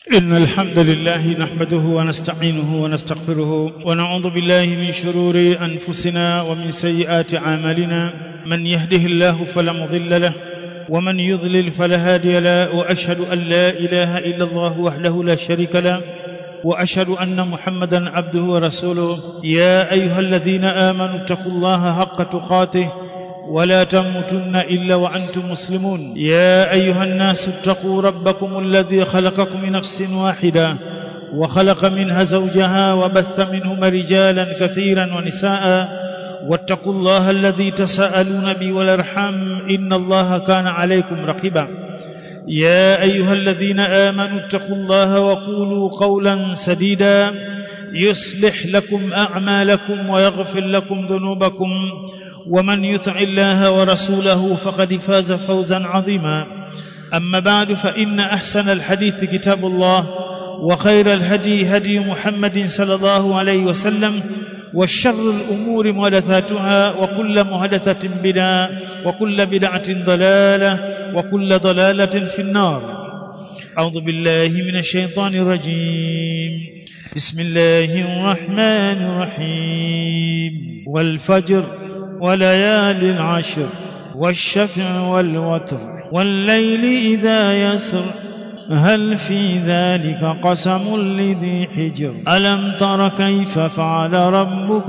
إن الحمد لله نحمده ونستعينه ونستغفره ونعوذ بالله من شرور أنفسنا ومن سيئات أعمالنا. من يهده الله فلا مضل له ومن يضلل فلا هادي له، وأشهد أن لا إله إلا الله وحده لا شريك له، وأشهد أن محمدا عبده ورسوله. يا أيها الذين آمنوا اتقوا الله حق تقاته ولا تموتن إلا وأنتم مسلمون. يا أيها الناس اتقوا ربكم الذي خلقكم من نفس واحدة وخلق منها زوجها وبث منهما رجالا كثيرا ونساء، واتقوا الله الذي تساءلون به والأرحام إن الله كان عليكم رقيبا. يا أيها الذين آمنوا اتقوا الله وقولوا قولا سديدا يصلح لكم أعمالكم ويغفر لكم ذنوبكم، ومن يطع الله ورسوله فقد فاز فوزا عظيما. أما بعد، فإن أحسن الحديث كتاب الله، وخير الهدي هدي محمد صلى الله عليه وسلم، والشر الأمور محدثاتها، وكل محدثة بدعة، وكل بدعة ضلالة، وكل ضلالة في النار. أعوذ بالله من الشيطان الرجيم. بسم الله الرحمن الرحيم. والفجر وليال العشر والشفع والوتر والليل إذا يسر هل في ذلك قسم لذي حجر ألم تر كيف فعل ربك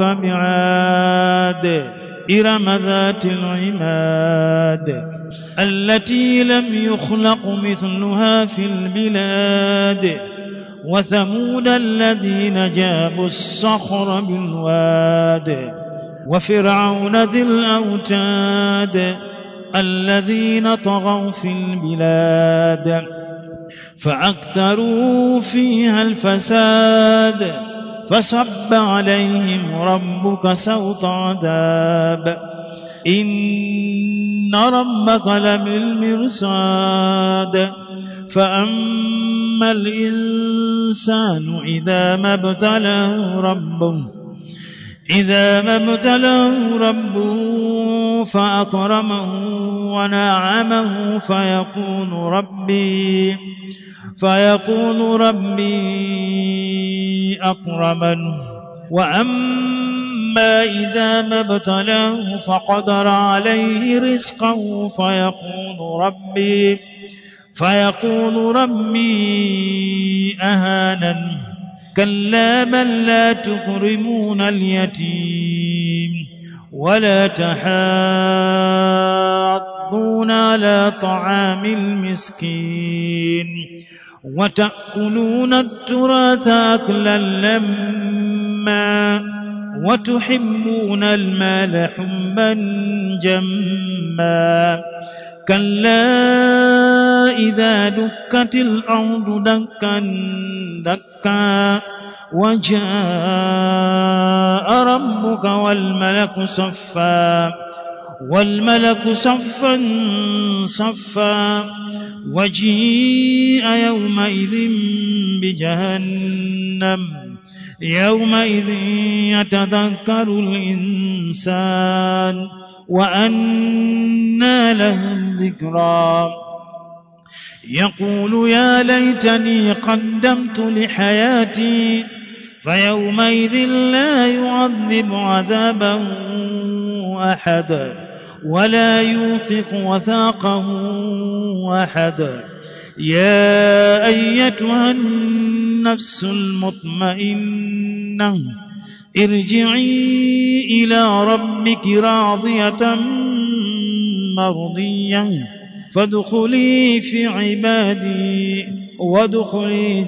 بعاد إرم ذات العماد التي لم يخلق مثلها في البلاد وثمود الذين جابوا الصخر بالواد وفرعون ذي الأوتاد الذين طغوا في البلاد فأكثروا فيها الفساد فصب عليهم ربك سوط عذاب إن ربك لبالمرصاد فأما الإنسان إذا ما ابتلاه ربه فأكرمه ونعمه فيقول ربي أكرمن، وأما إذا ما ابتلاه فقدر عليه رزقه فيقول ربي أهانن. كلا بل لا تكرمون اليتيم ولا تحاضون على طعام المسكين وتأكلون التراث أكلا لما وتحبون المال حبا جما كلا إذا دكت الأرض دكا دكا وجاء ربك والملك صفا صفا وجيء يومئذ بجهنم يومئذ يتذكر الإنسان وأنى له الذكرى يقول يا ليتني قدمت لحياتي فيومئذ لا يعذب عذابه أحد ولا يوثق وثاقه أحد. يا أيتها النفس المطمئنة ارجعي إلى ربك راضية مرضية فادخلي في عبادي وادخلي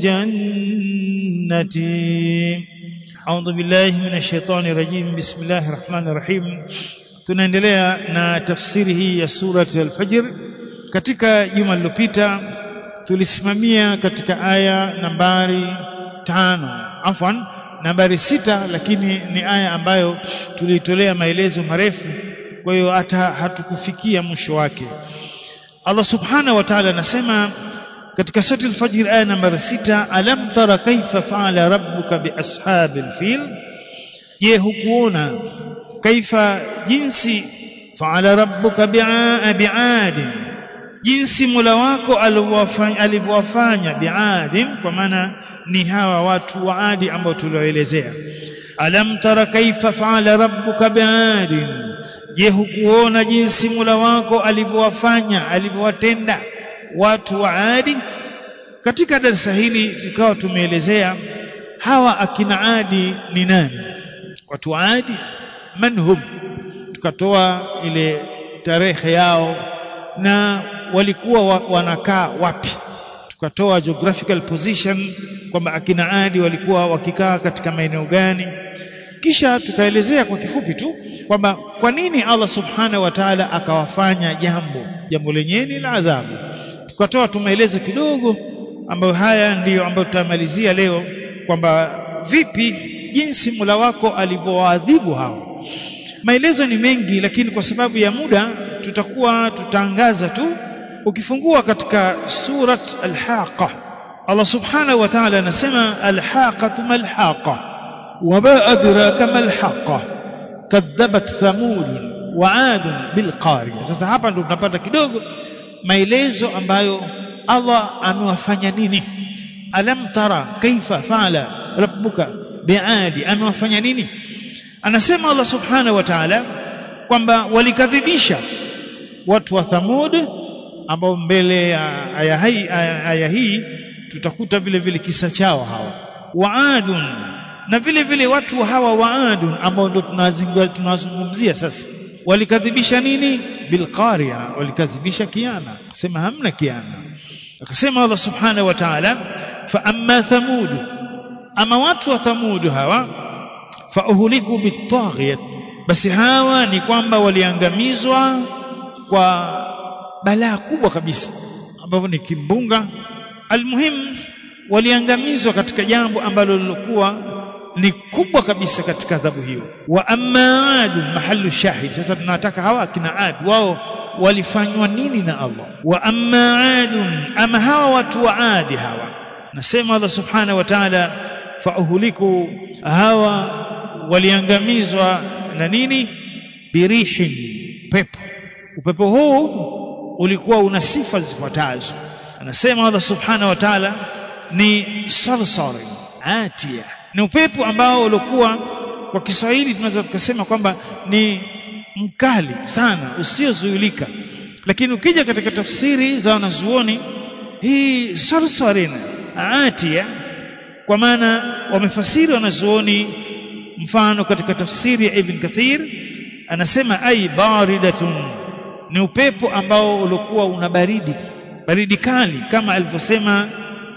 جنتي. أعوذ بالله من الشيطان الرجيم. بسم الله الرحمن الرحيم. Tunaendelea na tafsiri hii ya surati al-Fajr. Katika juma lililopita tulisimamia katika aya nambari 5, nambari 6, lakini ni aya ambayo tulitolea maelezo marefu, kwa hiyo hata hatukufikia mwisho wake. Allah subhanahu wa ta'ala anasema katika surati al-Fajr aya nambari 6, alam tara kaifa fa'ala rabbuka bi ashabil fil, je hukuona kaifa jinsi fa'ala rabbuka bi'ad, jinsi Mola wako alivyowafanya bi'adin, kwa maana ni hawa watu wa Adi ambao tulioelezea. Alam tara kaifa fa'ala rabbuka bi'adin, je hukuona jinsi Mola wako alivyowafanya, alivyowatenda watu wa Adi? Katika darasa hili tukawa tumeelezea hawa akina Adi ni nani, watu wa Adi manhum, tukatoa ile tarehe yao na walikuwa wanakaa wapi, tukatoa geographical position kwamba akina Adi walikuwa wakikaa katika maeneo gani. Kisha tukaelezea kwa kifupi tu kwamba kwa nini Allah subhanahu wa ta'ala akawafanya jambo lenyewe la adhabu. Tukatoa tumeeleza kidogo, ambayo haya ndiyo ambayo tutamalizia leo, kwamba vipi jinsi Mola wako alivyowaadhibu hao. Maelezo ni mengi, lakini kwa sababu ya muda tutaangaza tu. Ukifungua katika surat al-Haqa, Allah subhanahu wa ta'ala anasema al-Haqatu mal-Haqa wama adraka mal-Haqa kadhabat Thamud wa 'Ad bil-Qari'ah. Sasa hapa ndo tunapata kidogo maelezo ambayo Allah amewafanya nini. Alam tara kaifa fa'ala rabbuka bi'adi, amewafanya nini? Anasema Allah subhanahu wa ta'ala kwamba walikadhibisha watu wa Thamud, ambao mbele ya aya hii tutakuta vile vile kisa chao hawa Waadun, na vile vile watu hawa Waadun ambao ndio tunazungumzia sasa. Walikadhibisha nini? Bilqari'ah, walikadhibisha kiama, akasema hamna kiama. Akasema Allah subhanahu wa ta'ala fa amma Thamud, ama watu wa Thamud hawa fa uhliku bitaghiyat, basi hawa ni kwamba waliangamizwa kwa balaa kubwa kabisa ambavyo ni kimbunga. Almuhim, waliangamizwa katika jambo ambalo lilikuwa ni kubwa kabisa katika adhabu hiyo. Wa amma Ad, mahallu shahid. Sasa tunataka hawa akina Ad wao walifanywa nini na Allah? Wa amma Ad, ama hawa watu wa Adi hawa, nasema Allah subhanahu wa ta'ala fa uhliku, hawa waliangamizwa na nini? Birihin, pepo. Upepo huu ulikuwa una sifa zifuatazo. Anasema Allah subhanahu wa ta'ala ni sarsari atia, ni upepo ambao ulikuwa kwa Kiswahili tunaweza kusema kwamba ni mkali sana usiozuilika, lakini ukija katika tafsiri za wanazuoni hii sarsarin atia, kwa maana wamefasiri wanazuoni, mfano katika tafsiri ya Ibn Kathir anasema ay baridatun, ni upepo ambao ulikuwa una baridi kali, kama alivyosema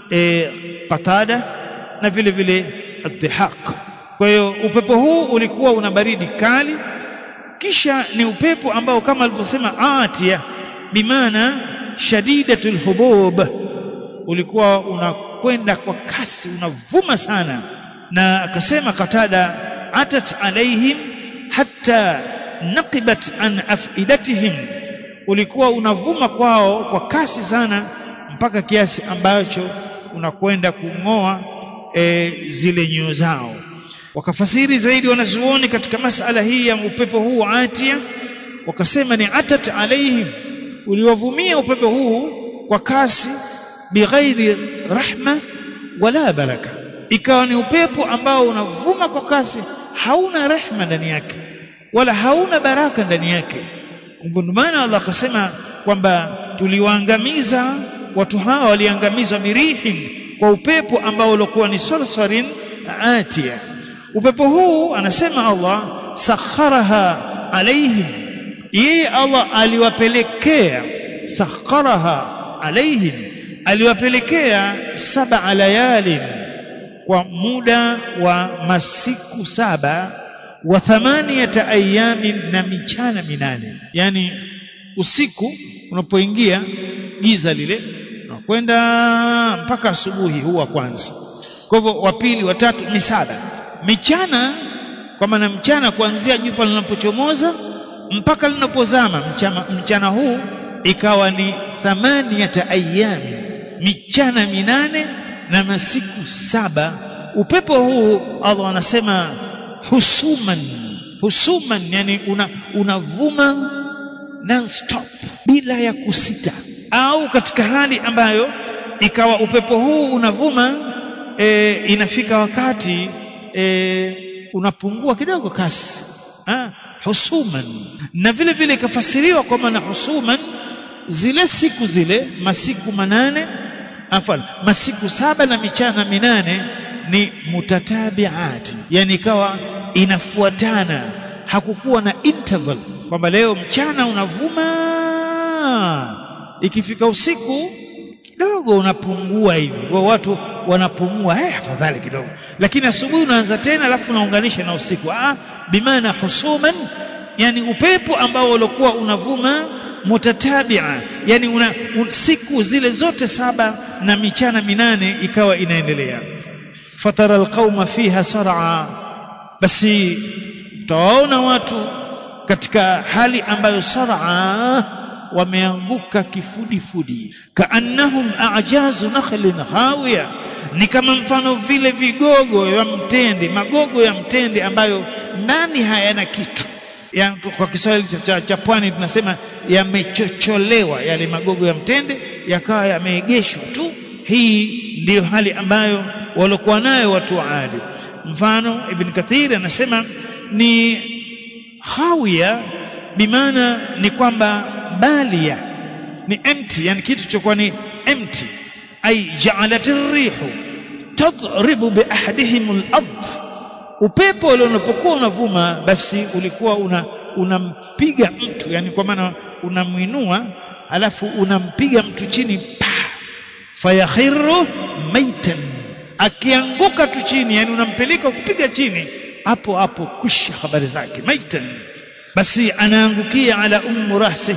Qatada na vile vile Ad-Dhihaq. Kwa hiyo upepo huu ulikuwa una baridi kali, kisha ni upepo ambao kama alivyosema atia, bimaana shadidatul hubub, ulikuwa unakwenda kwa kasi, unavuma sana. Na akasema Qatada atat alaihim hatta naqibat an afidatihim, ulikuwa unavuma kwao kwa kasi sana mpaka kiasi ambacho unakwenda kung'oa zile nyoyo zao. Wakafasiri zaidi wanazuoni katika masala hii ya upepo huu atia, wakasema ni atat alaihim, uliwavumia upepo huu kwa kasi, bighairi rahma wala baraka, ikawa ni upepo ambao unavuma kwa kasi, hauna rehma ndani yake wala hauna baraka ndani yake. Ndio maana Allah akasema kwamba tuliwaangamiza watu hawa, waliangamizwa birihin, kwa upepo ambao ulikuwa ni sarsarin atia. Upepo huu anasema Allah sakharaha alaihim, yeye Allah aliwapelekea, sakharaha alaihim, aliwapelekea 7 layalin, kwa muda wa masiku 7, wa 8 ayamin, na michana 8. Yani usiku unapoingia giza lile unakwenda mpaka asubuhi, huwa kwanza. Kwa hivyo wa pili, wa tatu, ni 7. Michana, kwa maana mchana kuanzia jua linapochomoza mpaka linapozama, mchana huu ikawa ni 8 ayami, michana 8 na masiku 7. Upepo huu Allah anasema husuman, yani unavuma non stop, bila ya kusita. au katika hali ambayo ikawa upepo huu unavuma inafika wakati unapungua kidogo kasi, husuman. Na vile vile ikafasiriwa kwa maana husuman zile siku zile masiku 8 masiku 7 na michana 8 ni mutatabiati, yani ikawa inafuatana, hakukuwa na interval kwamba leo mchana unavuma ikifika usiku kidogo unapungua hivi, kwa watu wanapumua afadhali kidogo, lakini asubuhi unaanza tena alafu unaunganisha na usiku. Bimaana husuman, yani upepo ambao ulikuwa unavuma mutatabia, yani siku zile zote 7 na michana 8 ikawa inaendelea. Fatara alqauma fiha sar'a, basi utawaona watu katika hali ambayo sar'a, wameanguka kifudifudi. Kaannahum a'jazu nakhlin hawiya, ni kama mfano vile vigogo ya mtende, magogo ya mtende ambayo ndani hayana kitu. Ya, kwa Kiswahili cha pwani tunasema yamechocholewa, yale magogo ya mtende yakawa yameegeshwa tu. Hii ndiyo hali ambayo walikuwa nayo watu wa Adi. Mfano Ibn Kathir anasema ni hawiya, bimaana ni kwamba balia ni empty, yani kitu chokuwa ni empty. Ay ja'alat ar-rihu tadribu bi ahadihim al-ard, upepo unapokuwa unavuma basi ulikuwa unampiga mtu, yani kwa maana unamuinua alafu unampiga mtu chini, fayakhiru maitan, akianguka tu chini, yani unampeleka kupiga chini, hapo hapo kusha habari zake maitan. Basi anaangukia ala rahsi,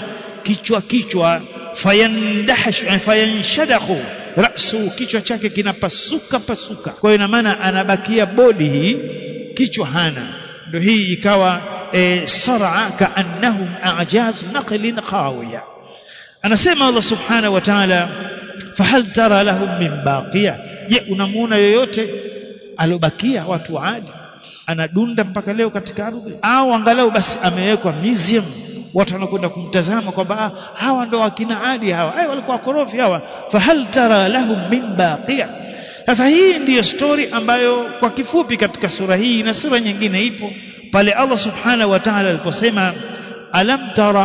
kichwa fayandahashu, fayanshadahu rasu, kichwa chake kinapasuka. Kwa hiyo ina maana anabakia bodi hii, kichwa hana. Ndio hii ikawa sar'a kaannahum a'jaz naqlin khawiya. Anasema Allah subhanahu wa ta'ala, fahal tara lahum min baqiya, je unamuona yoyote alobakia watu wa Adi anadunda mpaka leo katika ardhi, au angalau basi amewekwa museum, watu wanakwenda kumtazama kwamba hawa ndo wakina Adi hawa, walikuwa korofi hawa. Fahal tara lahum min baqiya. Sasa hii ndiyo story ambayo kwa kifupi katika sura hii na sura nyingine ipo pale Allah subhanahu wa ta'ala aliposema alam tara,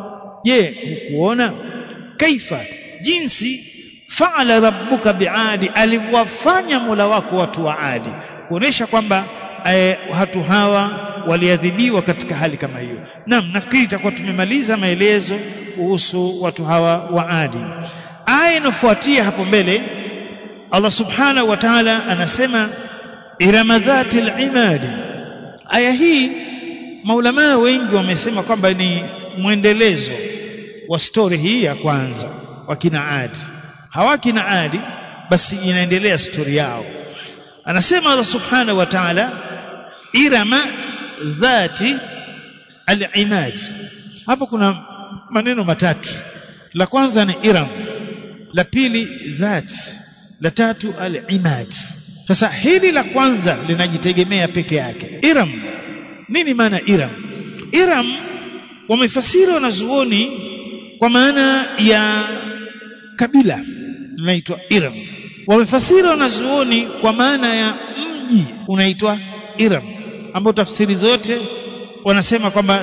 je hukuona, kaifa, jinsi, faala rabbuka biadi, aliwafanya Mola wako watu wa Adi, kuonesha kwamba watu hawa waliadhibiwa katika hali kama hiyo. Naam, nafikiri itakuwa tumemaliza maelezo kuhusu watu hawa wa Adi. Aya inafuatia hapo mbele Allah subhanahu wa ta'ala anasema irama dhatil imadi. Aya hii maulama wengi wamesema kwamba ni mwendelezo wa story hii ya kwanza wakina Adi. Hawakina Adi basi inaendelea story yao. Anasema Allah subhanahu wa ta'ala irama dhati al-imad. Hapo kuna maneno matatu. La kwanza ni iram, la pili dhat, la tatu al-imad. Sasa hili la kwanza linajitegemea peke yake. Iram, nini maana iram? Iram wamefasiri wanazuoni kwa maana ya kabila linaitwa Iram. Wamefasiri wanazuoni kwa maana ya mji unaitwa Iram, ambao tafsiri zote wanasema kwamba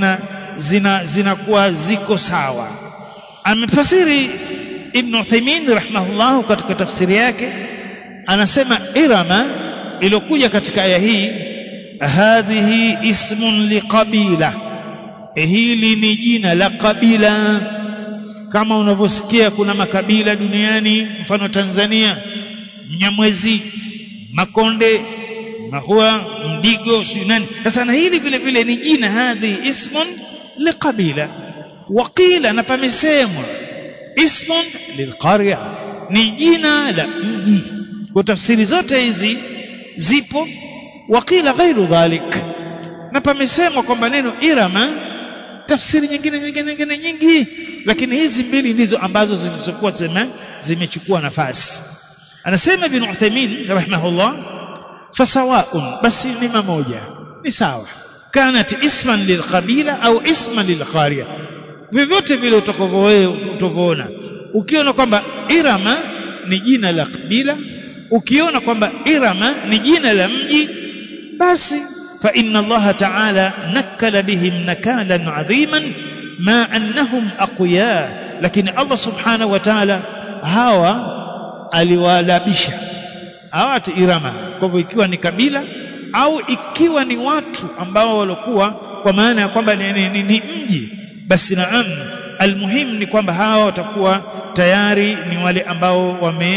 zinakuwa ziko sawa. Amefasiri Ibn Uthaymeen rahimahullah katika tafsiri yake, anasema Irama iliyokuja katika aya hii, hadhihi ismun liqabila, hili ni jina la kabila. Kama unavyosikia kuna makabila duniani, mfano Tanzania, Mnyamwezi, Makonde, Mahua, Mdigo, Sunani. Sasa na hili vile vile ni jina, hadhi ismun liqabila. Waqila, na pamesemwa ismun lilqarya, ni jina la mji. Kwa tafsiri zote hizi zipo. Waqila ghairu dhalik, na pamesemwa kwamba neno Irama tafsiri nyingine nyingi, lakini hizi mbili ndizo ambazo zilizokuwa zimechukua nafasi. Anasema Ibn Uthaymeen rahimahullah, fasawaun, basi ni mamoja, ni sawa, kanat isman lilqabila au isman lilqarya, vyovyote vile utakavyoona ukiona kwamba Irama ni jina la kabila, ukiona kwamba Irama ni jina la mji, basi fa inna Allah ta'ala nakala bihim nakalan 'adhiman ma annahum aqwiya, lakini Allah subhanahu wa ta'ala hawa aliwalabisha hawa Irama, kwa hivyo ikiwa ni kabila au ikiwa ni watu ambao walikuwa kwa maana ya kwamba ni mji, basi naam, almuhim ni kwamba hawa watakuwa tayari ni wale ambao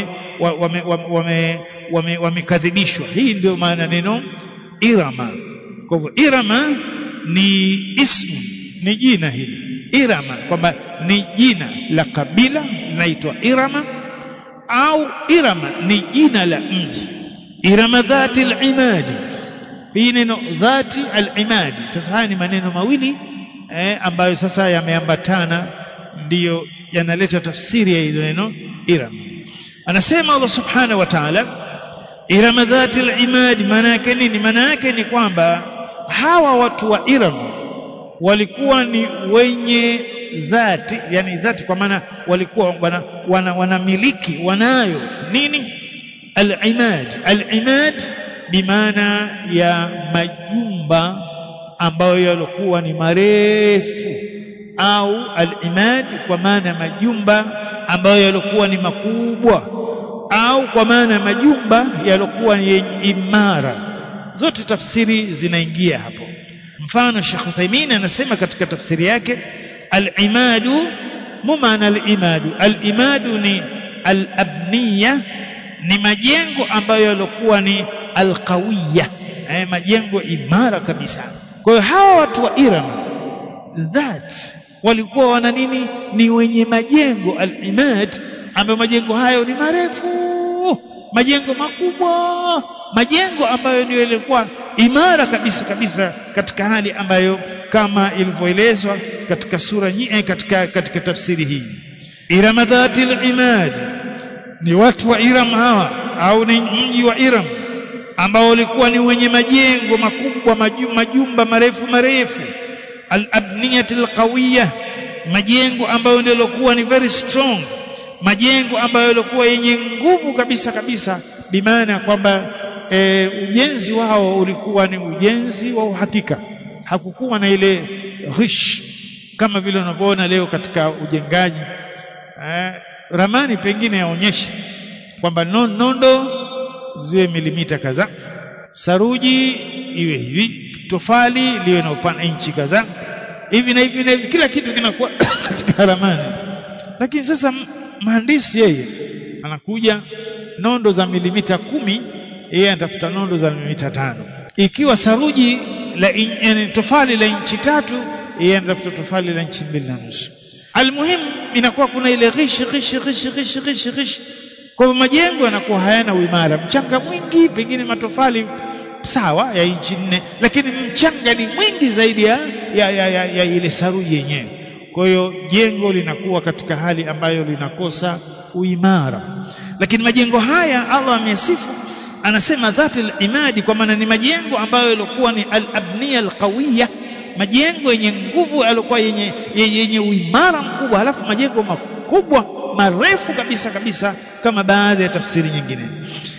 wamekadhibishwa. Hii ndio maana neno Irama. Kwa hivyo Irama ni ismu, ni jina hili Irama, kwamba ni jina la kabila linaitwa Irama, au Irama ni jina la mji. Irama dhati al-imadi, hii neno dhati al-imadi. Sasa haya ni maneno mawili ambayo sasa yameambatana, ndiyo yanaleta tafsiri ya hilo neno Irama. Anasema Allah subhanahu wa ta'ala, Irama dhati al-imadi, maana yake nini? Maana yake ni kwamba hawa watu wa Iram walikuwa ni wenye dhati, yani dhati kwa maana walikuwa wanamiliki, wanayo nini? Al-imad. Al-imad bimaana ya majumba ambayo yalikuwa ni marefu, au al-imad kwa maana majumba ambayo yalikuwa ni makubwa, au kwa maana majumba yalikuwa ni imara. Zote tafsiri zinaingia hapo. Mfano Sheikh Uthaymeen anasema katika tafsiri yake, al-imadu maana al-imadu ni al-abniya, ni majengo ambayo yalikuwa ni al-qawiyya, majengo imara kabisa. Kwa hiyo hawa watu wa Iram that walikuwa wana nini? Ni wenye majengo al-imad, ambayo majengo hayo ni marefu, majengo makubwa, majengo ambayo ndio yalikuwa imara kabisa kabisa, katika hali ambayo kama ilivyoelezwa katika sura nyingine, katika tafsiri hii. Iram dhatil imad ni watu wa Iram hawa, au ni mji wa Iram ambao walikuwa ni wenye majengo makubwa, majumba marefu marefu. Al-abniyatil qawiyya, majengo ambayo ndio yalikuwa ni very strong, majengo ambayo yalikuwa yenye nguvu kabisa kabisa, bimaana kwamba ujenzi wao ulikuwa ni ujenzi wa uhakika. Hakukuwa na ile ghish kama vile unavyoona leo katika ujengaji. Ramani pengine yaonyesha kwamba nondo ziwe milimita kadhaa, saruji iwe hivi, tofali liwe na upana inchi kadhaa, hivi na hivi na hivi, kila kitu kinakuwa katika ramani. Lakini sasa mhandisi yeye anakuja nondo za milimita 10, yeye anatafuta nondo za milimita 5. Ikiwa saruji tofali la inchi 3, yeye anatafuta tofali la inchi 2.5. Almuhim inakuwa kuna ile ghish. Kwa majengo yanakuwa hayana uimara, mchanga mwingi, pengine matofali sawa ya inchi 4, lakini mchanga ni mwingi zaidi ya ile saruji yenyewe. Kwa hiyo jengo linakuwa katika hali ambayo linakosa uimara. Lakini majengo haya Allah amesifu, anasema dhatil imadi, kwa maana ni majengo ambayo yalikuwa ni al-abniya al-qawiyya, majengo yenye nguvu, yalikuwa yenye uimara mkubwa, halafu majengo makubwa marefu kabisa kabisa, kama baadhi ya tafsiri nyingine.